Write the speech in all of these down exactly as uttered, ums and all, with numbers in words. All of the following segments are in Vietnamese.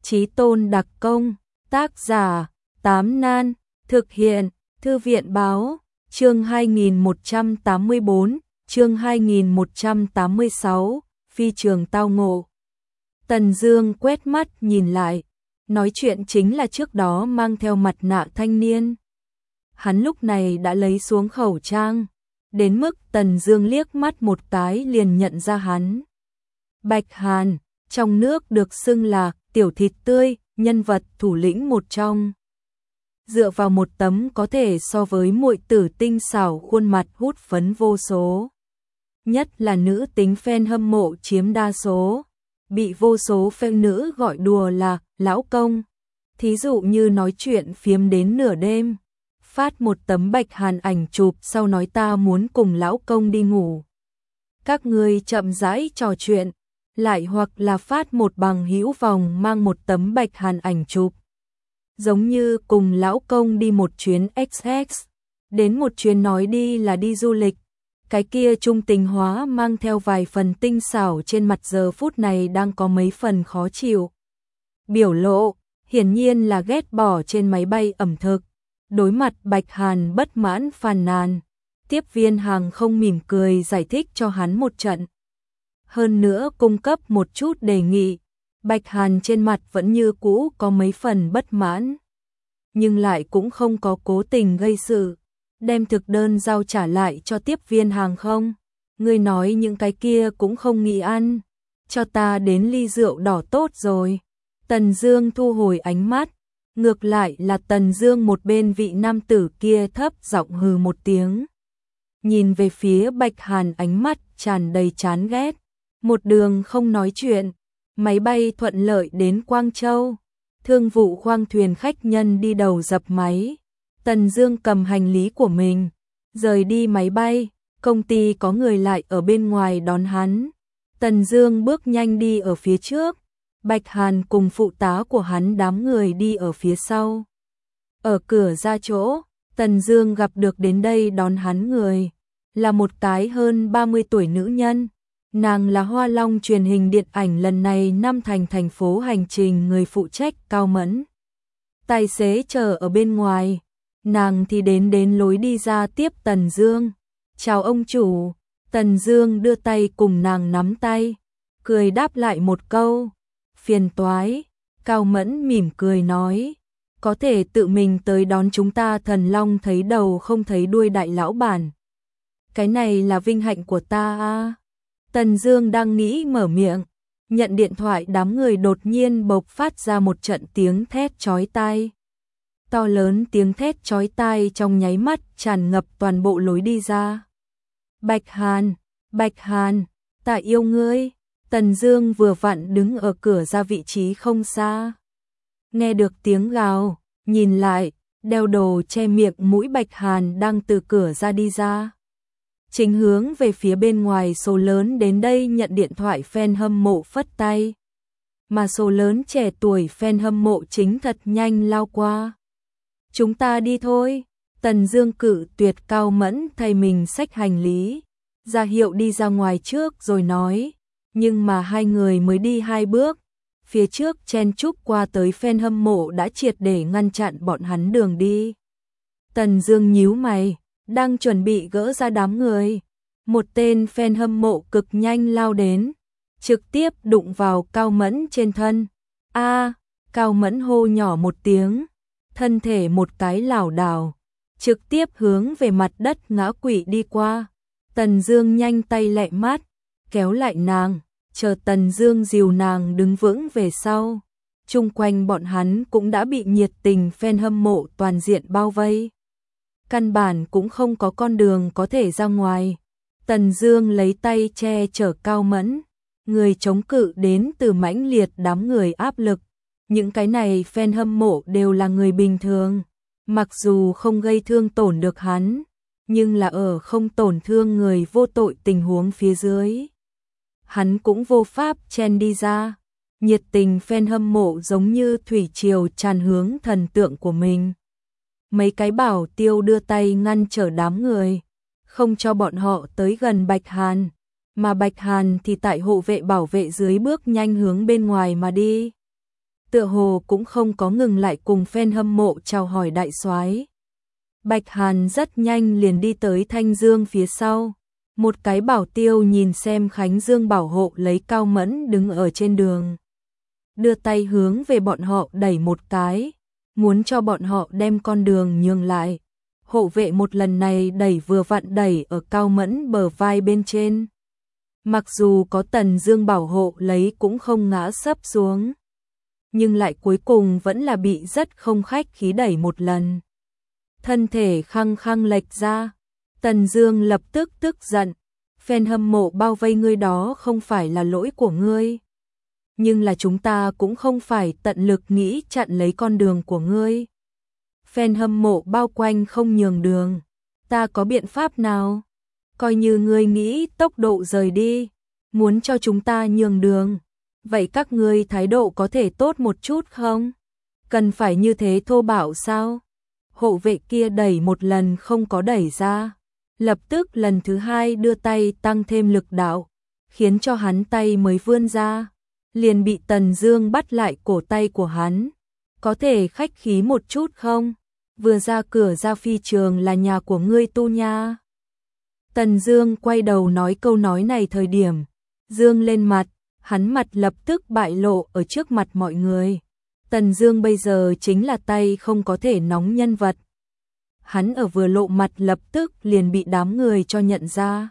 Chí Tôn đặc công, tác giả, Tám Nan, thực hiện, Thư viện báo, chương hai nghìn một trăm tám mươi bốn, chương hai nghìn một trăm tám mươi sáu, phi trường tao ngộ. Tần Dương quét mắt nhìn lại, nói chuyện chính là trước đó mang theo mặt nạ thanh niên. Hắn lúc này đã lấy xuống khẩu trang, đến mức Tần Dương liếc mắt một cái liền nhận ra hắn. Bạch Hàn, trong nước được xưng là tiểu thịt tươi, nhân vật thủ lĩnh một trong. Dựa vào một tấm có thể so với muội tử tinh xảo khuôn mặt hút phấn vô số. Nhất là nữ tính fan hâm mộ chiếm đa số, bị vô số fan nữ gọi đùa là lão công. Thí dụ như nói chuyện phiếm đến nửa đêm, phát một tấm Bạch Hàn ảnh chụp sau nói ta muốn cùng lão công đi ngủ. Các người chậm rãi trò chuyện, lại hoặc là phát một bằng hữu vòng mang một tấm Bạch Hàn ảnh chụp. Giống như cùng lão công đi một chuyến ích ích, đến một chuyến nói đi là đi du lịch. Cái kia trung tình hóa mang theo vài phần tinh xảo trên mặt giờ phút này đang có mấy phần khó chịu. Biểu lộ, hiển nhiên là ghét bỏ trên máy bay ẩm thực. Đối mặt Bạch Hàn bất mãn phàn nàn, tiếp viên hàng không mỉm cười giải thích cho hắn một trận. Hơn nữa cung cấp một chút đề nghị, Bạch Hàn trên mặt vẫn như cũ có mấy phần bất mãn, nhưng lại cũng không có cố tình gây sự, đem thực đơn giao trả lại cho tiếp viên hàng không. Ngươi nói những cái kia cũng không nghĩ ăn, cho ta đến ly rượu đỏ tốt rồi. Tần Dương thu hồi ánh mắt, ngược lại là Tần Dương một bên vị nam tử kia thấp giọng hừ một tiếng, nhìn về phía Bạch Hàn ánh mắt tràn đầy chán ghét. Một đường không nói chuyện, máy bay thuận lợi đến Quang Châu. Thương vụ khoang thuyền khách nhân đi đầu dập máy. Tần Dương cầm hành lý của mình, rời đi máy bay. Công ty có người lại ở bên ngoài đón hắn. Tần Dương bước nhanh đi ở phía trước, Bạch Hàn cùng phụ tá của hắn đám người đi ở phía sau. Ở cửa ra chỗ, Tần Dương gặp được đến đây đón hắn người, là một cái hơn ba mươi tuổi nữ nhân. Nàng là Hoa Long truyền hình điện ảnh lần này năm thành thành phố hành trình người phụ trách Cao Mẫn. Tài xế chờ ở bên ngoài, nàng thì đến đến lối đi ra tiếp Tần Dương. Chào ông chủ. Tần Dương đưa tay cùng nàng nắm tay, cười đáp lại một câu, phiền toái. Cao Mẫn mỉm cười nói, có thể tự mình tới đón chúng ta Thần Long thấy đầu không thấy đuôi đại lão bản. Cái này là vinh hạnh của ta a. Tần Dương đang nghĩ mở miệng, nhận điện thoại đám người đột nhiên bộc phát ra một trận tiếng thét chói tai. To lớn tiếng thét chói tai trong nháy mắt tràn ngập toàn bộ lối đi ra. Bạch Hàn, Bạch Hàn, ta yêu ngươi. Tần Dương vừa vặn đứng ở cửa ra vị trí không xa. Nghe được tiếng gào, nhìn lại, đeo đồ che miệng mũi Bạch Hàn đang từ cửa ra đi ra. Chính hướng về phía bên ngoài số lớn đến đây nhận điện thoại fan hâm mộ phất tay. Mà số lớn trẻ tuổi fan hâm mộ chính thật nhanh lao qua. Chúng ta đi thôi. Tần Dương cự tuyệt Cao Mẫn thay mình xách hành lý, ra hiệu đi ra ngoài trước rồi nói. Nhưng mà hai người mới đi hai bước, phía trước chen chúc qua tới fan hâm mộ đã triệt để ngăn chặn bọn hắn đường đi. Tần Dương nhíu mày, đang chuẩn bị gỡ ra đám người, một tên fan hâm mộ cực nhanh lao đến, trực tiếp đụng vào Cao Mẫn trên thân. A, Cao Mẫn hô nhỏ một tiếng, thân thể một cái lảo đảo, trực tiếp hướng về mặt đất ngã quỵ đi qua. Tần Dương nhanh tay lẹ mắt, kéo lại nàng, chờ Tần Dương dìu nàng đứng vững về sau. Chung quanh bọn hắn cũng đã bị nhiệt tình fan hâm mộ toàn diện bao vây. Căn bản cũng không có con đường có thể ra ngoài. Tần Dương lấy tay che chở Cao Mẫn, người chống cự đến từ mãnh liệt đám người áp lực. Những cái này fan hâm mộ đều là người bình thường, mặc dù không gây thương tổn được hắn, nhưng là ở không tổn thương người vô tội tình huống phía dưới, hắn cũng vô pháp chen đi ra. Nhiệt tình fan hâm mộ giống như thủy triều tràn hướng thần tượng của mình. Mấy cái bảo tiêu đưa tay ngăn trở đám người, không cho bọn họ tới gần Bạch Hàn, mà Bạch Hàn thì tại hộ vệ bảo vệ dưới bước nhanh hướng bên ngoài mà đi. tựa hồ cũng không có ngừng lại cùng fan hâm mộ chào hỏi đại soái. Bạch Hàn rất nhanh liền đi tới Thanh Dương phía sau. Một cái bảo tiêu nhìn xem Khánh Dương bảo hộ lấy Cao Mẫn đứng ở trên đường. Đưa tay hướng về bọn họ đẩy một cái, muốn cho bọn họ đem con đường nhường lại. Hộ vệ một lần này đẩy vừa vặn đẩy ở Cao Mẫn bờ vai bên trên. Mặc dù có Tần Dương bảo hộ lấy cũng không ngã sấp xuống, nhưng lại cuối cùng vẫn là bị rất không khách khí đẩy một lần. Thân thể khăng khăng lệch ra, Tần Dương lập tức tức giận, fan hâm mộ bao vây ngươi đó không phải là lỗi của ngươi, nhưng là chúng ta cũng không phải tận lực nghĩ chặn lấy con đường của ngươi. Fan hâm mộ bao quanh không nhường đường, ta có biện pháp nào? Coi như ngươi nghĩ tốc độ rời đi, muốn cho chúng ta nhường đường, vậy các ngươi thái độ có thể tốt một chút không? Cần phải như thế thô bạo sao? Hộ vệ kia đẩy một lần không có đẩy ra, lập tức lần thứ hai đưa tay tăng thêm lực đạo, khiến cho hắn tay mới vươn ra, liền bị Tần Dương bắt lại cổ tay của hắn. Có thể khách khí một chút không? Vừa ra cửa ra phi trường là nhà của ngươi tu nha. Tần Dương quay đầu nói câu nói này thời điểm, dương lên mặt, hắn mặt lập tức bại lộ ở trước mặt mọi người. Tần Dương bây giờ chính là tay không có thể nóng nhân vật. Hắn ở vừa lộ mặt lập tức liền bị đám người cho nhận ra.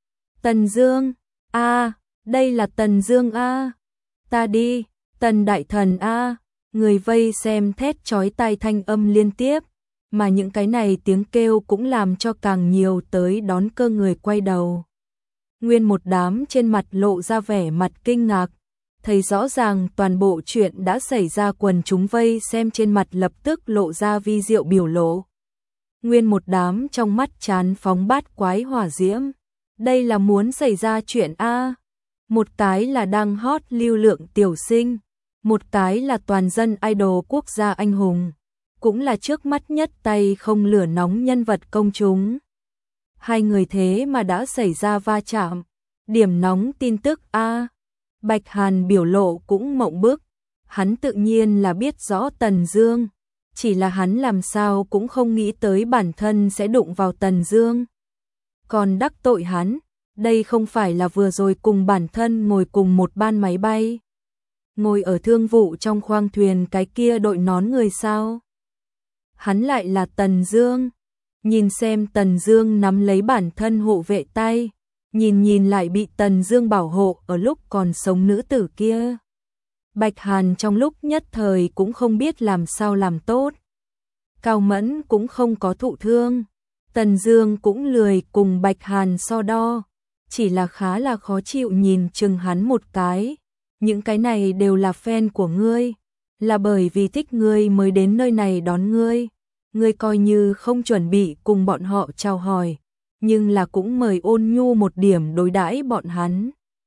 Tần Dương, a, đây là Tần Dương a. Ta đi, Tần đại thần a. Người vây xem thét chói tai thanh âm liên tiếp, mà những cái này tiếng kêu cũng làm cho càng nhiều tới đón cơ người quay đầu. Nguyên một đám trên mặt lộ ra vẻ mặt kinh ngạc, thấy rõ ràng toàn bộ chuyện đã xảy ra, quần chúng vây xem trên mặt lập tức lộ ra vi diệu biểu lộ. Nguyên một đám trong mắt chán phóng bát quái hỏa diễm. Đây là muốn xảy ra chuyện a. Một cái là đang hot lưu lượng tiểu sinh, một cái là toàn dân idol quốc gia anh hùng, cũng là trước mắt nhất tay không lửa nóng nhân vật công chúng. Hai người thế mà đã xảy ra va chạm, điểm nóng tin tức a. Bạch Hàn biểu lộ cũng mộng bức, hắn tự nhiên là biết rõ Tần Dương, chỉ là hắn làm sao cũng không nghĩ tới bản thân sẽ đụng vào Tần Dương. Còn đắc tội hắn, đây không phải là vừa rồi cùng bản thân ngồi cùng một ban máy bay, ngồi ở thương vụ trong khoang thuyền cái kia đội nón người sao? Hắn lại là Tần Dương. Nhìn xem Tần Dương nắm lấy bản thân hộ vệ tay, nhìn nhìn lại bị Tần Dương bảo hộ ở lúc còn sống nữ tử kia. Bạch Hàn trong lúc nhất thời cũng không biết làm sao làm tốt. Cao Mẫn cũng không có thụ thương, Tần Dương cũng lười cùng Bạch Hàn so đo, chỉ là khá là khó chịu nhìn chừng hắn một cái. Những cái này đều là fan của ngươi, là bởi vì thích ngươi mới đến nơi này đón ngươi. Ngươi coi như không chuẩn bị cùng bọn họ chào hỏi, nhưng là cũng mời ôn nhu một điểm đối đãi bọn hắn.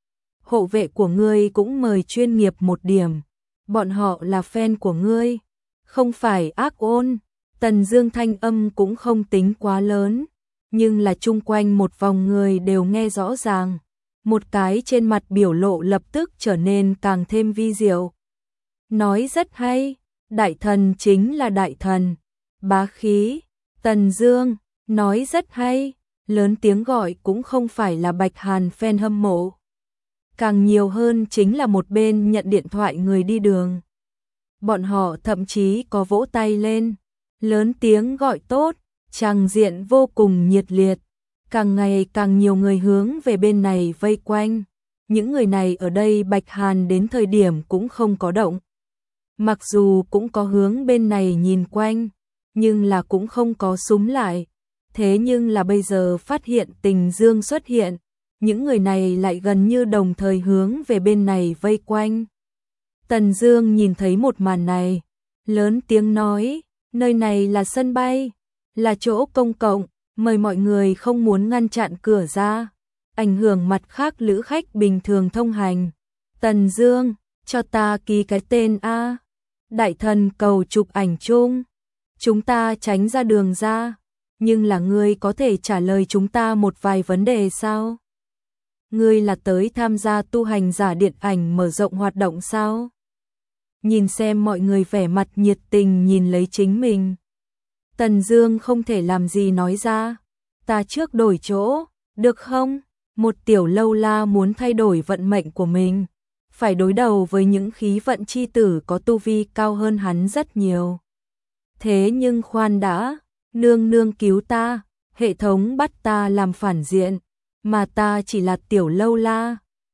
Hộ vệ của ngươi cũng mời chuyên nghiệp một điểm, bọn họ là fan của ngươi, không phải ác ôn. Tần Dương thanh âm cũng không tính quá lớn, nhưng là chung quanh một vòng người đều nghe rõ ràng. Một cái trên mặt biểu lộ lập tức trở nên càng thêm vi diệu. Nói rất hay, đại thần chính là đại thần. Bá khí, Tần Dương, nói rất hay, lớn tiếng gọi cũng không phải là Bạch Hàn fan hâm mộ. Càng nhiều hơn chính là một bên nhận điện thoại người đi đường. Bọn họ thậm chí có vỗ tay lên, lớn tiếng gọi tốt, tràng diện vô cùng nhiệt liệt. Càng ngày càng nhiều người hướng về bên này vây quanh. Những người này ở đây Bạch Hàn đến thời điểm cũng không có động. Mặc dù cũng có hướng bên này nhìn quanh, nhưng là cũng không có súng lại. Thế nhưng là bây giờ phát hiện Tình Dương xuất hiện, những người này lại gần như đồng thời hướng về bên này vây quanh. Tần Dương nhìn thấy một màn này, lớn tiếng nói, nơi này là sân bay, là chỗ công cộng, mời mọi người không muốn ngăn chặn cửa ra, ảnh hưởng mặt khác lữ khách bình thường thông hành. Tần Dương, cho ta ký cái tên a. Đại thần cầu chụp ảnh chung. Chúng ta tránh ra đường ra, nhưng là ngươi có thể trả lời chúng ta một vài vấn đề sao? Ngươi là tới tham gia tu hành giả điện ảnh mở rộng hoạt động sao? nhìn xem mọi người vẻ mặt nhiệt tình nhìn lấy chính mình. Tần Dương không thể làm gì nói ra, ta trước đổi chỗ, được không? Một tiểu lâu la muốn thay đổi vận mệnh của mình, phải đối đầu với những khí vận chi tử có tu vi cao hơn hắn rất nhiều. Thế nhưng khoan đã, nương nương cứu ta, hệ thống bắt ta làm phản diện, mà ta chỉ là tiểu lâu la,